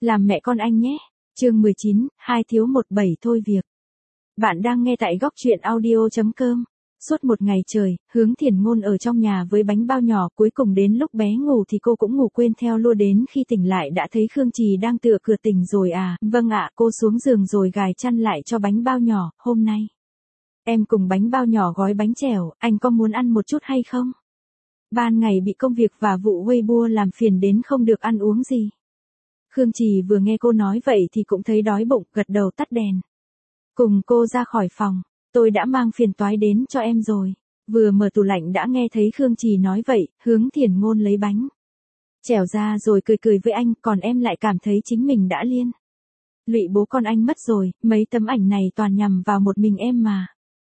Làm mẹ con anh nhé. Chương 19, 2-1-7 thôi việc. Bạn đang nghe tại góc truyện audio.com. Suốt một ngày trời, Hướng Thiền Ngôn ở trong nhà với bánh bao nhỏ, cuối cùng đến lúc bé ngủ thì cô cũng ngủ quên theo luôn, đến khi tỉnh lại đã thấy Khương Trì đang tựa cửa. Tỉnh rồi à? Vâng ạ. Cô xuống giường rồi gài chăn lại cho bánh bao nhỏ. Hôm nay em cùng bánh bao nhỏ gói bánh chèo, anh có muốn ăn một chút hay không? Ban ngày bị công việc và vụ Weibo làm phiền đến không được ăn uống gì. Khương Trì vừa nghe cô nói vậy thì cũng thấy đói bụng, gật đầu tắt đèn. Cùng cô ra khỏi phòng, tôi đã mang phiền toái đến cho em rồi. Vừa mở tủ lạnh đã nghe thấy Khương Trì nói vậy, Hướng Thiền Ngôn lấy bánh chèo ra rồi cười cười với anh, còn em lại cảm thấy chính mình đã liên lụy bố con anh mất rồi, mấy tấm ảnh này toàn nhằm vào một mình em mà.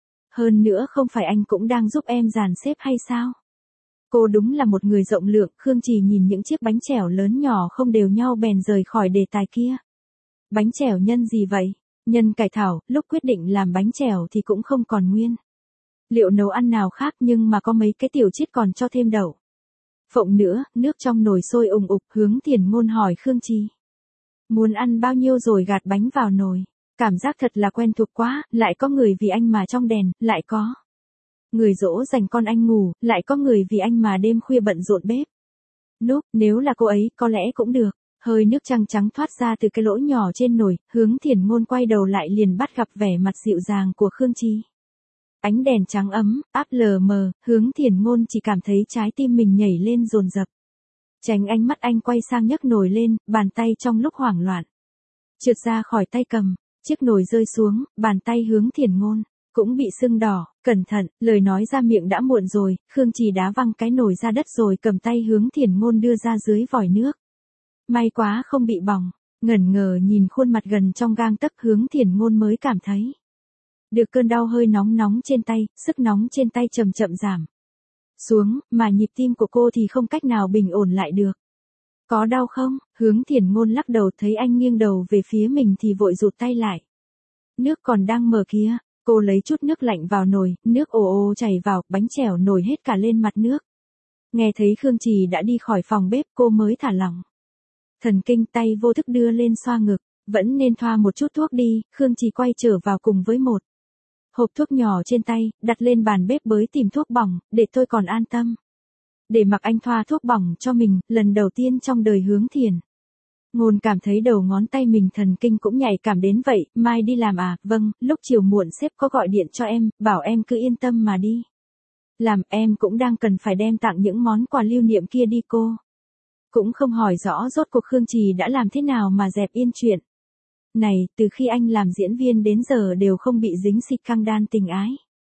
Hơn nữa không phải anh cũng đang giúp em dàn xếp hay sao? Cô đúng là một người rộng lượng. Khương Trì nhìn những chiếc bánh chèo lớn nhỏ không đều nhau bèn rời khỏi đề tài kia. Bánh chèo nhân gì vậy? Nhân cải thảo. Lúc quyết định làm bánh chèo thì cũng không còn nguyên liệu nấu ăn nào khác, nhưng mà có mấy cái tiểu chiết còn cho thêm đậu phộng nữa. Nước trong nồi sôi ùng ục. Hướng Thiền Ngôn hỏi Khương Trì muốn ăn bao nhiêu rồi gạt bánh vào nồi. Cảm giác thật là quen thuộc quá, lại có người vì anh mà trong đèn, lại có người dỗ dành con anh ngủ, lại có người vì anh mà đêm khuya bận rộn bếp núc. Nếu là cô ấy có lẽ cũng được. Hơi nước trắng trắng thoát ra từ cái lỗ nhỏ trên nồi. Hướng Thiền Ngôn quay đầu lại liền bắt gặp vẻ mặt dịu dàng của Khương Trì. Ánh đèn trắng ấm áp lờ mờ, Hướng Thiền Ngôn chỉ cảm thấy trái tim mình nhảy lên dồn dập. Tránh ánh mắt anh quay sang nhấc nồi lên, bàn tay trong lúc hoảng loạn trượt ra khỏi tay cầm, chiếc nồi rơi xuống, bàn tay Hướng Thiền Ngôn cũng bị sưng đỏ. Cẩn thận, lời nói ra miệng đã muộn rồi. Khương Trì đá văng cái nồi ra đất rồi cầm tay Hướng Thiền Ngôn đưa ra dưới vòi nước. May quá không bị bỏng. Ngẩn ngờ nhìn khuôn mặt gần trong gang tấc, Hướng Thiền Ngôn mới cảm thấy được cơn đau hơi nóng nóng trên tay. Sức nóng trên tay chậm chậm giảm xuống, mà nhịp tim của cô thì không cách nào bình ổn lại được. Có đau không? Hướng Thiền Ngôn lắc đầu, thấy anh nghiêng đầu về phía mình thì vội rụt tay lại. Nước còn đang mở kia. Cô lấy chút nước lạnh vào nồi, nước ồ ồ chảy vào, bánh chèo nổi hết cả lên mặt nước. Nghe thấy Khương Trì đã đi khỏi phòng bếp, cô mới thả lỏng thần kinh, tay vô thức đưa lên xoa ngực. Vẫn nên thoa một chút thuốc đi. Khương Trì quay trở vào cùng với một hộp thuốc nhỏ trên tay, đặt lên bàn bếp bới tìm thuốc bỏng, để tôi còn an tâm. Để mặc anh thoa thuốc bỏng cho mình, lần đầu tiên trong đời Hướng Thiền Ngôn cảm thấy đầu ngón tay mình thần kinh cũng nhạy cảm đến vậy. Mai đi làm à? Vâng, lúc chiều muộn sếp có gọi điện cho em, bảo em cứ yên tâm mà đi làm. Em cũng đang cần phải đem tặng những món quà lưu niệm kia đi. Cô cũng không hỏi rõ rốt cuộc Khương Trì đã làm thế nào mà dẹp yên chuyện này. Từ khi anh làm diễn viên đến giờ đều không bị dính scandal tình ái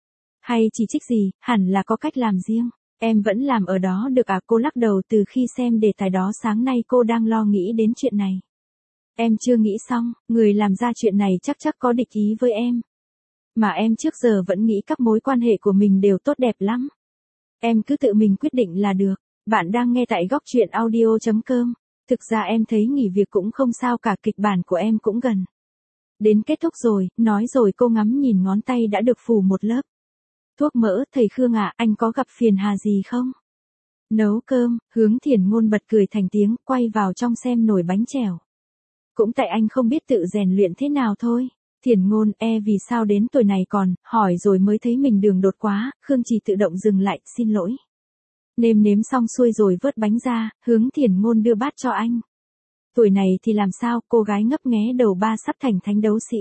hay chỉ trích gì, hẳn là có cách làm riêng. Em vẫn làm ở đó được à? Cô lắc đầu. Từ khi xem đề tài đó sáng nay cô đang lo nghĩ đến chuyện này. Em chưa nghĩ xong, người làm ra chuyện này chắc có địch ý với em. Mà em trước giờ vẫn nghĩ các mối quan hệ của mình đều tốt đẹp lắm. Em cứ tự mình quyết định là được. Bạn đang nghe tại góc truyện audio.com. Thực ra em thấy nghỉ việc cũng không sao cả, kịch bản của em cũng gần đến kết thúc rồi. Nói rồi cô ngắm nhìn ngón tay đã được phủ một lớp thuốc mỡ. Thầy Khương ạ, anh có gặp phiền hà gì không? Nấu cơm. Hướng Thiền Ngôn bật cười thành tiếng, quay vào trong xem nồi bánh chèo. Cũng tại anh không biết tự rèn luyện thế nào thôi. Thiền Ngôn, vì sao đến tuổi này còn hỏi rồi mới thấy mình đường đột quá. Khương Trì tự động dừng lại, xin lỗi. Nếm xong xuôi rồi vớt bánh ra, Hướng Thiền Ngôn đưa bát cho anh. Tuổi này thì làm sao? Cô gái ngấp nghé đầu, ba sắp thành thánh đấu sĩ.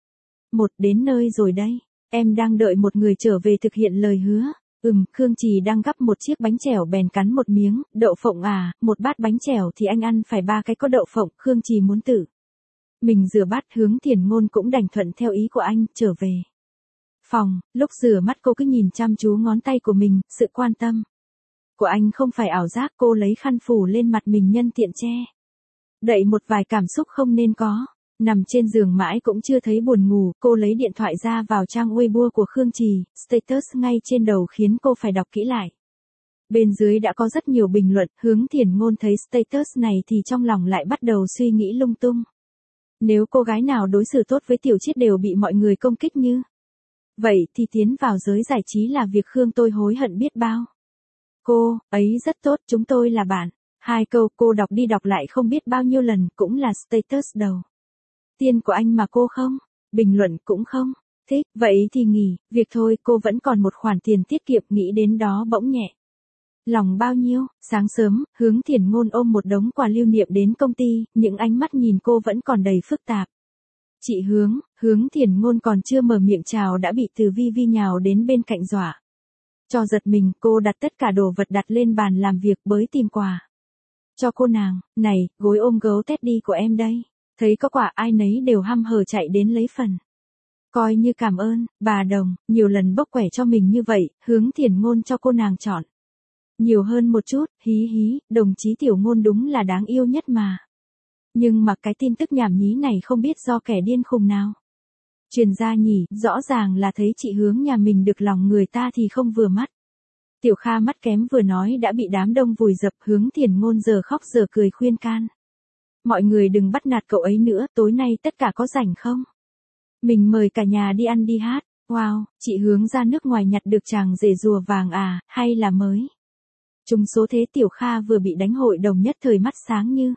Đến nơi rồi đây. Em đang đợi một người trở về thực hiện lời hứa. Khương Trì đang gắp một chiếc bánh chèo bèn cắn một miếng. Đậu phộng à? Một bát bánh chèo thì anh ăn phải 3 cái có đậu phộng. Khương Trì muốn tự mình rửa bát. Hướng Thiền Ngôn cũng đành thuận theo ý của anh, trở về phòng. Lúc rửa mắt cô cứ nhìn chăm chú ngón tay của mình. Sự quan tâm của anh không phải ảo giác. Cô lấy khăn phủ lên mặt mình nhân tiện che đậy một vài cảm xúc không nên có. Nằm trên giường mãi cũng chưa thấy buồn ngủ, cô lấy điện thoại ra vào trang Weibo của Khương Trì. Status ngay trên đầu khiến cô phải đọc kỹ lại. Bên dưới đã có rất nhiều bình luận. Hướng Thiền Ngôn thấy status này thì trong lòng lại bắt đầu suy nghĩ lung tung. Nếu cô gái nào đối xử tốt với tiểu chiết đều bị mọi người công kích như vậy thì tiến vào giới giải trí là việc Khương tôi hối hận biết bao. Cô ấy rất tốt, chúng tôi là bạn. 2 câu cô đọc đi đọc lại không biết bao nhiêu lần, cũng là status đầu tiên của anh mà cô không, bình luận cũng không thích, vậy thì nghỉ việc thôi. Cô vẫn còn một khoản tiền tiết kiệm, nghĩ đến đó bỗng nhẹ lòng bao nhiêu. Sáng sớm, Hướng Thiền Ngôn ôm một đống quà lưu niệm đến công ty, những ánh mắt nhìn cô vẫn còn đầy phức tạp. Chị Hướng Thiền Ngôn còn chưa mở miệng chào đã bị Từ Vi Vi nhào đến bên cạnh dọa cho giật mình. Cô đặt tất cả đồ vật đặt lên bàn làm việc, bới tìm quà cho cô nàng. Này, gối ôm gấu Teddy của em đây. Thấy có quà ai nấy đều hăm hở chạy đến lấy phần. Coi như cảm ơn, bà Đồng, nhiều lần bốc quẻ cho mình như vậy, Hướng Thiền Ngôn cho cô nàng chọn nhiều hơn một chút, hí hí, đồng chí Tiểu Ngôn đúng là đáng yêu nhất mà. Nhưng mà cái tin tức nhảm nhí này không biết do kẻ điên khùng nào truyền ra nhỉ, rõ ràng là thấy chị Hướng nhà mình được lòng người ta thì không vừa mắt. Tiểu Kha mắt kém vừa nói đã bị đám đông vùi dập. Hướng Thiền Ngôn giờ khóc giờ cười khuyên can. Mọi người đừng bắt nạt cậu ấy nữa, tối nay tất cả có rảnh không? Mình mời cả nhà đi ăn đi hát. Wow, chị Hướng ra nước ngoài nhặt được chàng rể rùa vàng à, hay là mới? Trùng số thế. Tiểu Kha vừa bị đánh hội đồng nhất thời mắt sáng như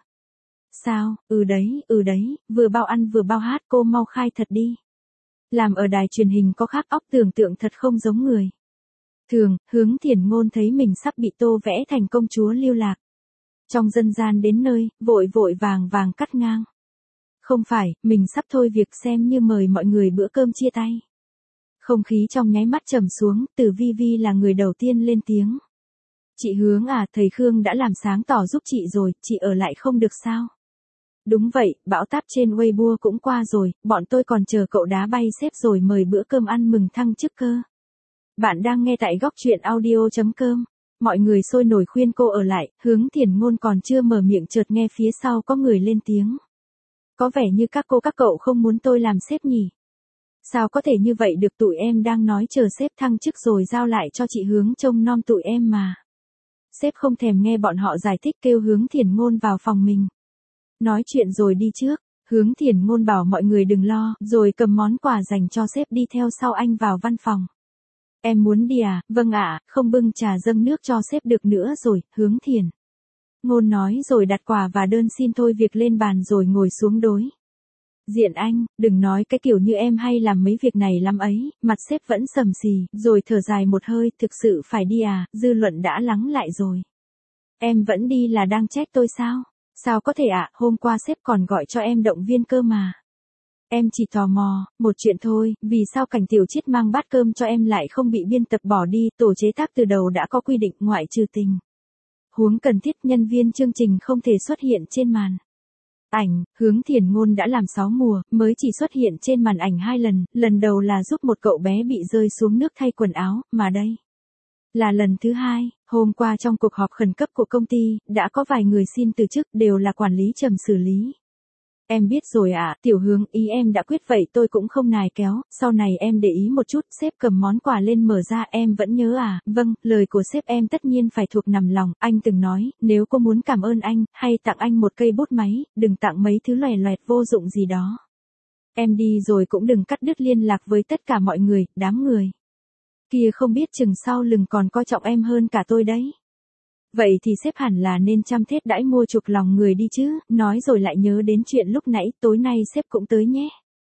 sao. Ừ đấy, vừa bao ăn vừa bao hát, cô mau khai thật đi. Làm ở đài truyền hình có khác, óc tưởng tượng thật không giống người thường. Hướng Thiền Ngôn thấy mình sắp bị tô vẽ thành công chúa lưu lạc trong dân gian đến nơi, vội vội vàng vàng cắt ngang. Không phải, mình sắp thôi việc, xem như mời mọi người bữa cơm chia tay. Không khí trong nháy mắt trầm xuống. Từ Vi Vi là người đầu tiên lên tiếng. Chị Hướng à, thầy Khương đã làm sáng tỏ giúp chị rồi, chị ở lại không được sao? Đúng vậy, bão táp trên Weibo cũng qua rồi, bọn tôi còn chờ cậu đá bay xếp rồi mời bữa cơm ăn mừng thăng chức cơ. Bạn đang nghe tại góc truyện audio.com. Mọi người sôi nổi khuyên cô ở lại. Hướng Thiền Ngôn còn chưa mở miệng chợt nghe phía sau có người lên tiếng. Có vẻ như các cô các cậu không muốn tôi làm sếp nhỉ? Sao có thể như vậy được, tụi em đang nói chờ sếp thăng chức rồi giao lại cho chị Hướng trông nom tụi em mà. Sếp không thèm nghe bọn họ giải thích, kêu Hướng Thiền Ngôn vào phòng mình nói chuyện rồi đi trước. Hướng Thiền Ngôn bảo mọi người đừng lo, rồi cầm món quà dành cho sếp đi theo sau anh vào văn phòng. Em muốn đi à? Vâng ạ, không bưng trà dâng nước cho sếp được nữa rồi. Hướng Thiền Ngôn nói rồi đặt quà và đơn xin thôi việc lên bàn rồi ngồi xuống đối diện anh. Đừng nói cái kiểu như em hay làm mấy việc này lắm ấy. Mặt sếp vẫn sầm xì, rồi thở dài một hơi. Thực sự phải đi à? Dư luận đã lắng lại rồi. Em vẫn đi là đang trách tôi sao? Sao có thể ạ, hôm qua sếp còn gọi cho em động viên cơ mà. Em chỉ tò mò, một chuyện thôi, vì sao Cảnh Tiểu Chiết mang bát cơm cho em lại không bị biên tập bỏ đi, tổ chế tác từ đầu đã có quy định ngoại trừ tình huống cần thiết nhân viên chương trình không thể xuất hiện trên màn ảnh. Hướng Thiền Ngôn đã làm 6 mùa, mới chỉ xuất hiện trên màn ảnh 2 lần, lần đầu là giúp một cậu bé bị rơi xuống nước thay quần áo, mà đây là lần thứ 2. Hôm qua trong cuộc họp khẩn cấp của công ty, đã có vài người xin từ chức, đều là quản lý trầm xử lý. Em biết rồi ạ, Tiểu Hướng, ý em đã quyết vậy tôi cũng không nài kéo, sau này em để ý một chút. Sếp cầm món quà lên mở ra, em vẫn nhớ à? Vâng, lời của sếp em tất nhiên phải thuộc nằm lòng. Anh từng nói, nếu cô muốn cảm ơn anh, hay tặng anh một cây bút máy, đừng tặng mấy thứ loè loẹt vô dụng gì đó. Em đi rồi cũng đừng cắt đứt liên lạc với tất cả mọi người, đám người kia không biết chừng sau lưng còn coi trọng em hơn cả tôi đấy. Vậy thì sếp hẳn là nên chăm thết đãi mua chuộc lòng người đi chứ. Nói rồi lại nhớ đến chuyện lúc nãy, tối nay sếp cũng tới nhé.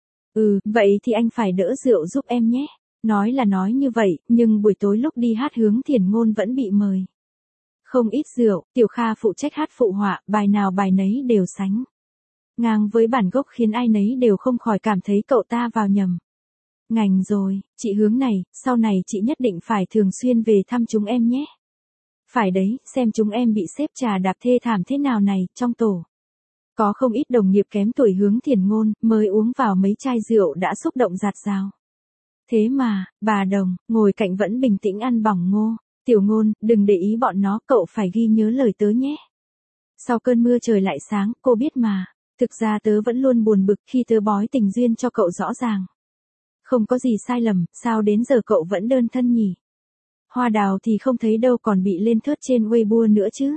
Vậy thì anh phải đỡ rượu giúp em nhé. Nói là nói như vậy, nhưng buổi tối lúc đi hát Hướng Thiền Ngôn vẫn bị mời không ít rượu. Tiểu Kha phụ trách hát phụ họa, bài nào bài nấy đều sánh ngang với bản gốc, khiến ai nấy đều không khỏi cảm thấy cậu ta vào nhầm ngành rồi. Chị Hướng này, sau này chị nhất định phải thường xuyên về thăm chúng em nhé. Phải đấy, xem chúng em bị sếp trà đạp thê thảm thế nào này. Trong tổ có không ít đồng nghiệp kém tuổi Hướng Thiền Ngôn, mới uống vào mấy chai rượu đã xúc động rạt rào. Thế mà, bà Đồng, ngồi cạnh vẫn bình tĩnh ăn bỏng ngô. Tiểu Ngôn, đừng để ý bọn nó, cậu phải ghi nhớ lời tớ nhé. Sau cơn mưa trời lại sáng, cô biết mà. Thực ra tớ vẫn luôn buồn bực khi tớ bói tình duyên cho cậu rõ ràng. Không có gì sai lầm, sao đến giờ cậu vẫn đơn thân nhỉ? Hoa đào thì không thấy đâu, còn bị lên thớt trên Weibo nữa chứ.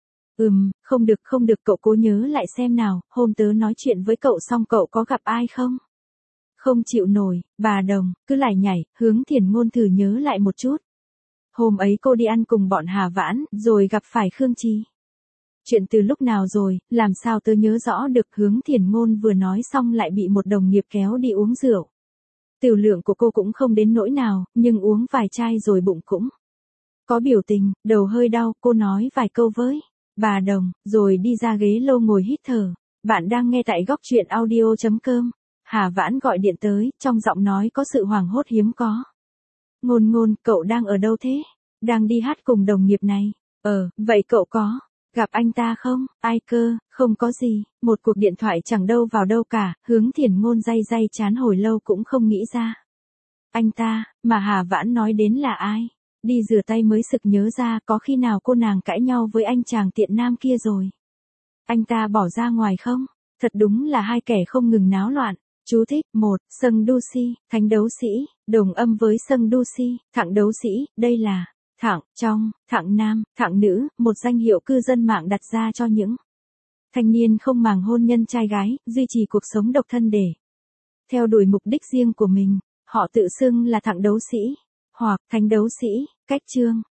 Không được, cậu cố nhớ lại xem nào, hôm tớ nói chuyện với cậu xong cậu có gặp ai không? Không chịu nổi, bà Đồng, cứ lại nhảy. Hướng Thiền Ngôn thử nhớ lại một chút. Hôm ấy cô đi ăn cùng bọn Hà Vãn, rồi gặp phải Khương Trì. Chuyện từ lúc nào rồi, làm sao tớ nhớ rõ được. Hướng Thiền Ngôn vừa nói xong lại bị một đồng nghiệp kéo đi uống rượu. Tiểu lượng của cô cũng không đến nỗi nào, nhưng uống vài chai rồi bụng cũng có biểu tình, đầu hơi đau, cô nói vài câu với bà Đồng, rồi đi ra ghế lô ngồi hít thở. Bạn đang nghe tại góc truyện audio.com. Hà Vãn gọi điện tới, trong giọng nói có sự hoảng hốt hiếm có. Ngôn Ngôn, cậu đang ở đâu thế? Đang đi hát cùng đồng nghiệp này. Vậy cậu có gặp anh ta không? Ai cơ? Không có gì, một cuộc điện thoại chẳng đâu vào đâu cả. Hướng Thiền Ngôn day day chán hồi lâu cũng không nghĩ ra. Anh ta, mà Hà Vãn nói đến là ai? Đi rửa tay mới sực nhớ ra, có khi nào cô nàng cãi nhau với anh chàng tiện nam kia rồi. Anh ta bỏ ra ngoài không? Thật đúng là hai kẻ không ngừng náo loạn. Chú thích: 1. Sâng đu si, thánh đấu sĩ, đồng âm với sâng đu si, thẳng đấu sĩ. Đây là thẳng trong, thẳng nam, thẳng nữ, một danh hiệu cư dân mạng đặt ra cho những thanh niên không màng hôn nhân trai gái, duy trì cuộc sống độc thân để theo đuổi mục đích riêng của mình. Họ tự xưng là thẳng đấu sĩ hoặc thánh đấu sĩ. Cách chương